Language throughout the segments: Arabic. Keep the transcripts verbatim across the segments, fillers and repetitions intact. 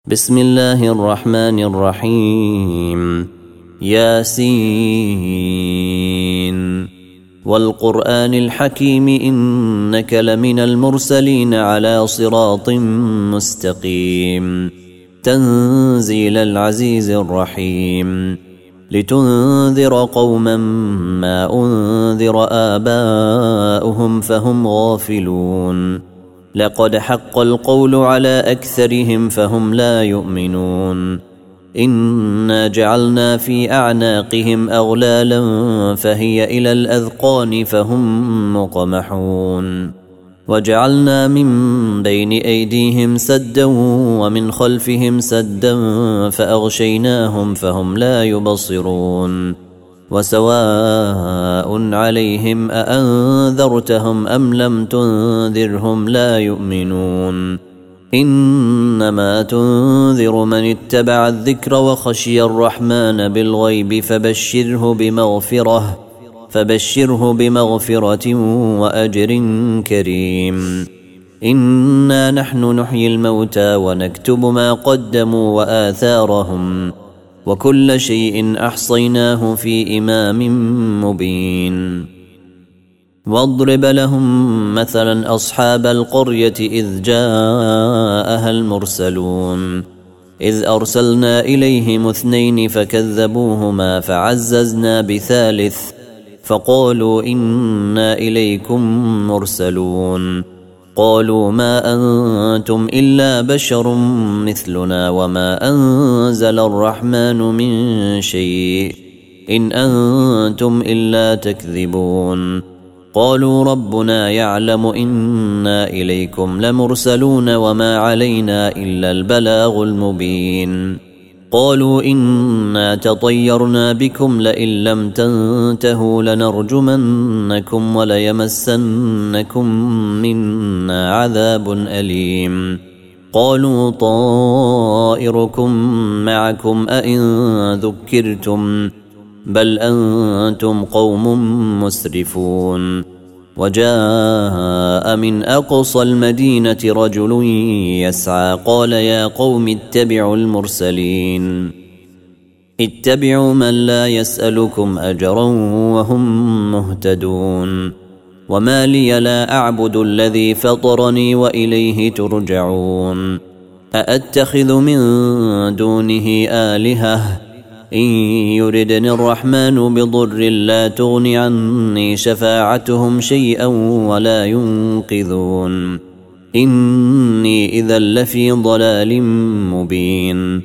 بسم الله الرحمن الرحيم. ياسين والقرآن الحكيم إنك لمن المرسلين على صراط مستقيم تنزيل العزيز الرحيم لتنذر قوما ما أنذر آباؤهم فهم غافلون لقد حق القول على أكثرهم فهم لا يؤمنون إنا جعلنا في أعناقهم أغلالا فهي إلى الأذقان فهم مقمحون وجعلنا من بين أيديهم سدا ومن خلفهم سدا فأغشيناهم فهم لا يبصرون وسواء عليهم أأنذرتهم أم لم تنذرهم لا يؤمنون إنما تنذر من اتبع الذكر وخشي الرحمن بالغيب فبشره بمغفرة فبشره بمغفرة وأجر كريم إنا نحن نحيي الموتى ونكتب ما قدموا وآثارهم وكل شيء أحصيناه في إمام مبين واضرب لهم مثلا أصحاب القرية إذ جاءها المرسلون إذ أرسلنا إليهم اثنين فكذبوهما فعززنا بثالث فقالوا إنا إليكم مرسلون قالوا ما أنتم إلا بشر مثلنا وما أنزل الرحمن من شيء إن أنتم إلا تكذبون قالوا ربنا يعلم إنا إليكم لمرسلون وما علينا إلا البلاغ المبين قالوا إنا تطيرنا بكم لئن لم تنتهوا لنرجمنكم وليمسنكم منا عذاب أليم قالوا طائركم معكم أئن ذكرتم بل أنتم قوم مسرفون وجاء من أقصى المدينة رجل يسعى قال يا قوم اتبعوا المرسلين اتبعوا من لا يسألكم أجرا وهم مهتدون وما لي لا أعبد الذي فطرني وإليه ترجعون أأتخذ من دونه آلهة إن يردني الرحمن بضر لا تغن عني شفاعتهم شيئا ولا ينقذون إني إذا لفي ضلال مبين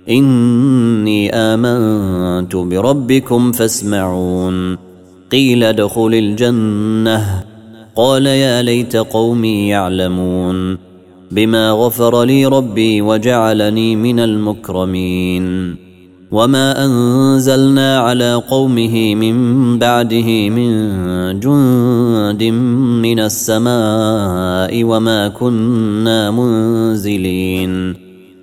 إني آمنت بربكم فاسمعون قيل ادخل الجنة قال يا ليت قومي يعلمون بما غفر لي ربي وجعلني من المكرمين وما أنزلنا على قومه من بعده من جند من السماء وما كنا منزلين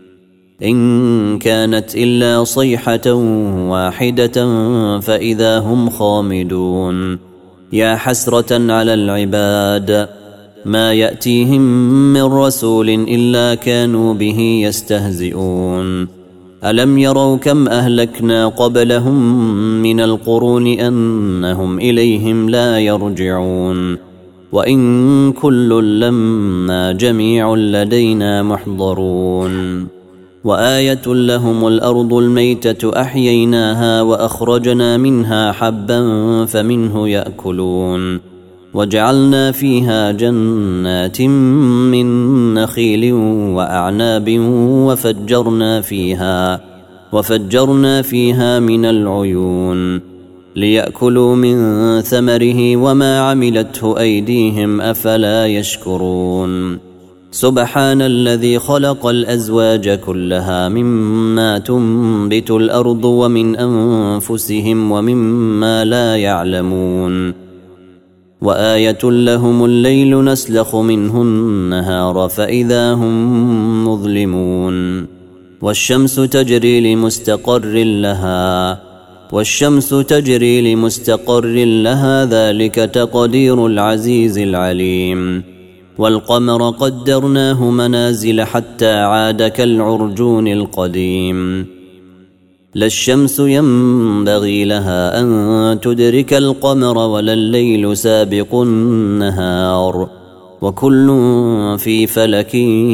إن كانت إلا صيحة واحدة فإذا هم خامدون يا حسرة على العباد ما يأتيهم من رسول إلا كانوا به يستهزئون ألم يروا كم أهلكنا قبلهم من القرون أنهم إليهم لا يرجعون وإن كل لما جميع لدينا محضرون وآية لهم الأرض الميتة أحييناها وأخرجنا منها حبا فمنه يأكلون وجعلنا فيها جنات من نخيل وأعناب وفجرنا فيها وفجرنا فيها من العيون ليأكلوا من ثمره وما عملته أيديهم أفلا يشكرون سبحان الذي خلق الأزواج كلها مما تنبت الأرض ومن أنفسهم ومما لا يعلمون وآية لهم الليل نسلخ منه النهار فإذا هم مظلمون والشمس تجري لمستقر لها والشمس تجري لمستقر لها ذلك تقدير العزيز العليم والقمر قدرناه منازل حتى عاد كالعرجون القديم لا الشمس ينبغي لها أن تدرك القمر ولا الليل سابق النهار وكل في فلك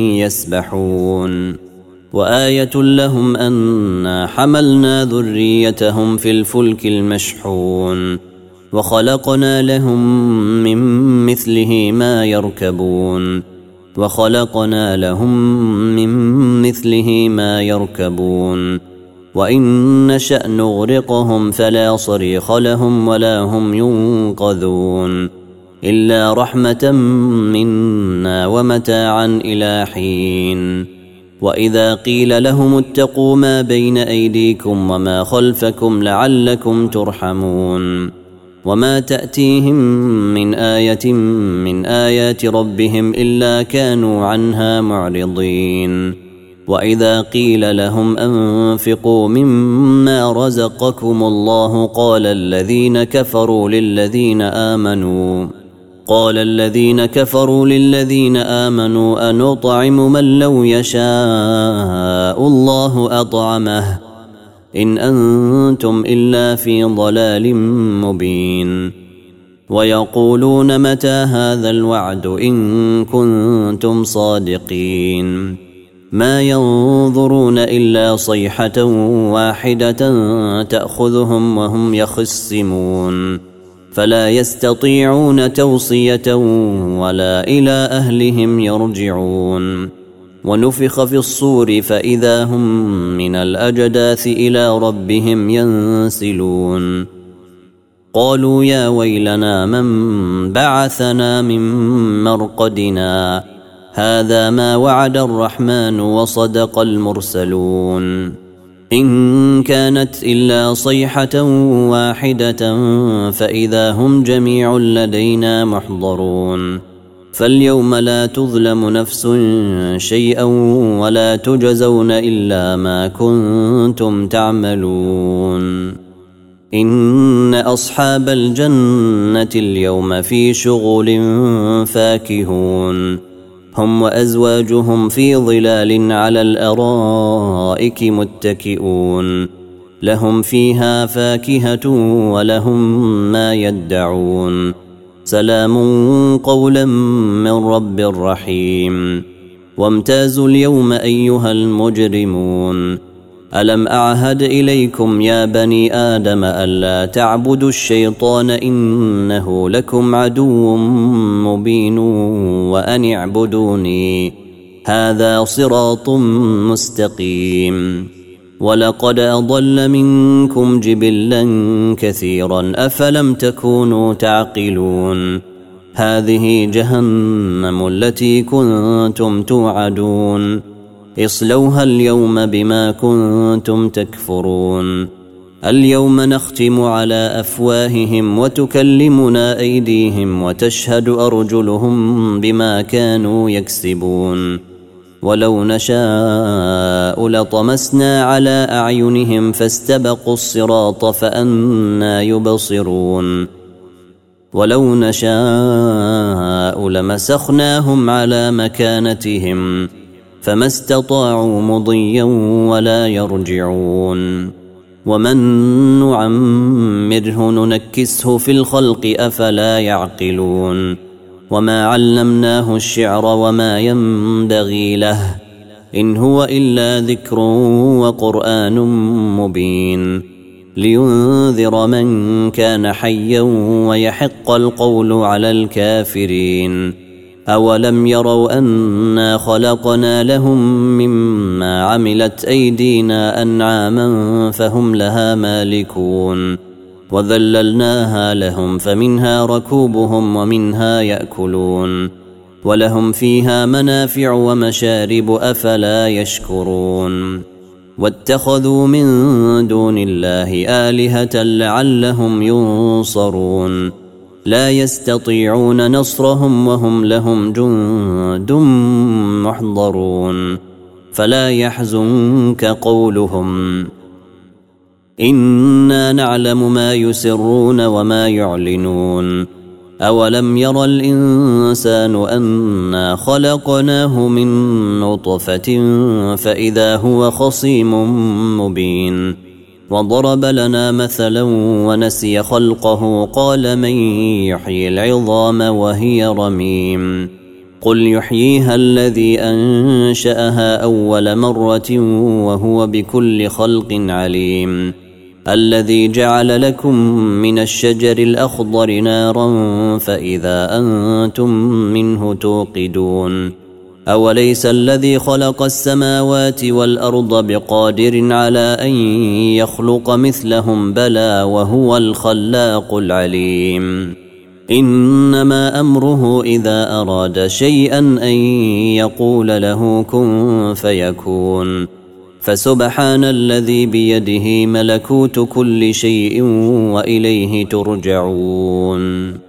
يسبحون وآية لهم أنا حملنا ذريتهم في الفلك المشحون وخلقنا لهم من مثله ما يركبون وخلقنا لهم من مثله ما يركبون وإن نشأ نغرقهم فلا صريخ لهم ولا هم ينقذون إلا رحمة منا ومتاعا إلى حين وإذا قيل لهم اتقوا ما بين أيديكم وما خلفكم لعلكم ترحمون وما تأتيهم من آية من آيات ربهم إلا كانوا عنها معرضين وإذا قيل لهم أنفقوا مما رزقكم الله قال الذين كفروا للذين آمنوا قال الذين كفروا للذين آمنوا أنطعم من لو يشاء الله أطعمه إن أنتم إلا في ضلال مبين ويقولون متى هذا الوعد إن كنتم صادقين ما ينظرون إلا صيحة واحدة تأخذهم وهم يخصمون فلا يستطيعون توصية ولا إلى أهلهم يرجعون ونفخ في الصور فإذا هم من الأجداث إلى ربهم ينسلون قالوا يا ويلنا من بعثنا من مرقدنا هذا ما وعد الرحمن وصدق المرسلون إن كانت إلا صيحة واحدة فإذا هم جميع لدينا محضرون فاليوم لا تظلم نفس شيئا ولا تجزون إلا ما كنتم تعملون إن أصحاب الجنة اليوم في شغل فاكهون هم وأزواجهم في ظلال على الأرائك متكئون لهم فيها فاكهة ولهم ما يدعون سلام قولا من رب رحيم وامتازوا اليوم أيها المجرمون ألم أعهد إليكم يا بني آدم ألا تعبدوا الشيطان إنه لكم عدو مبين وأن اعبدوني هذا صراط مستقيم ولقد أضل منكم جبلا كثيرا أفلم تكونوا تعقلون هذه جهنم التي كنتم توعدون اصلوها اليوم بما كنتم تكفرون اليوم نختم على أفواههم وتكلمنا أيديهم وتشهد أرجلهم بما كانوا يكسبون ولو نشاء لطمسنا على أعينهم فاستبقوا الصراط فأنى يبصرون ولو نشاء لمسخناهم على مكانتهم فما استطاعوا مضيا ولا يرجعون ومن نعمره ننكسه في الخلق أفلا يعقلون وما علمناه الشعر وما ينبغي له إن هو إلا ذكر وقرآن مبين لينذر من كان حيا ويحق القول على الكافرين أولم يروا أنا خلقنا لهم مما عملت أيدينا أنعاما فهم لها مالكون وذللناها لهم فمنها ركوبهم ومنها يأكلون ولهم فيها منافع ومشارب أفلا يشكرون واتخذوا من دون الله آلهة لعلهم ينصرون لا يستطيعون نصرهم وهم لهم جند محضرون فلا يحزنك قولهم إنا نعلم ما يسرون وما يعلنون أولم ير الإنسان أنا خلقناه من نطفة فإذا هو خصيم مبين وضرب لنا مثلا ونسي خلقه قال من يحيي العظام وهي رميم قل يحييها الذي أنشأها أول مرة وهو بكل خلق عليم الذي جعل لكم من الشجر الأخضر نارا فإذا أنتم منه توقدون أوليس الذي خلق السماوات والأرض بقادر على أن يخلق مثلهم بلى وهو الخلاق العليم إنما أمره إذا أراد شيئا أن يقول له كن فيكون فسبحان الذي بيده ملكوت كل شيء وإليه ترجعون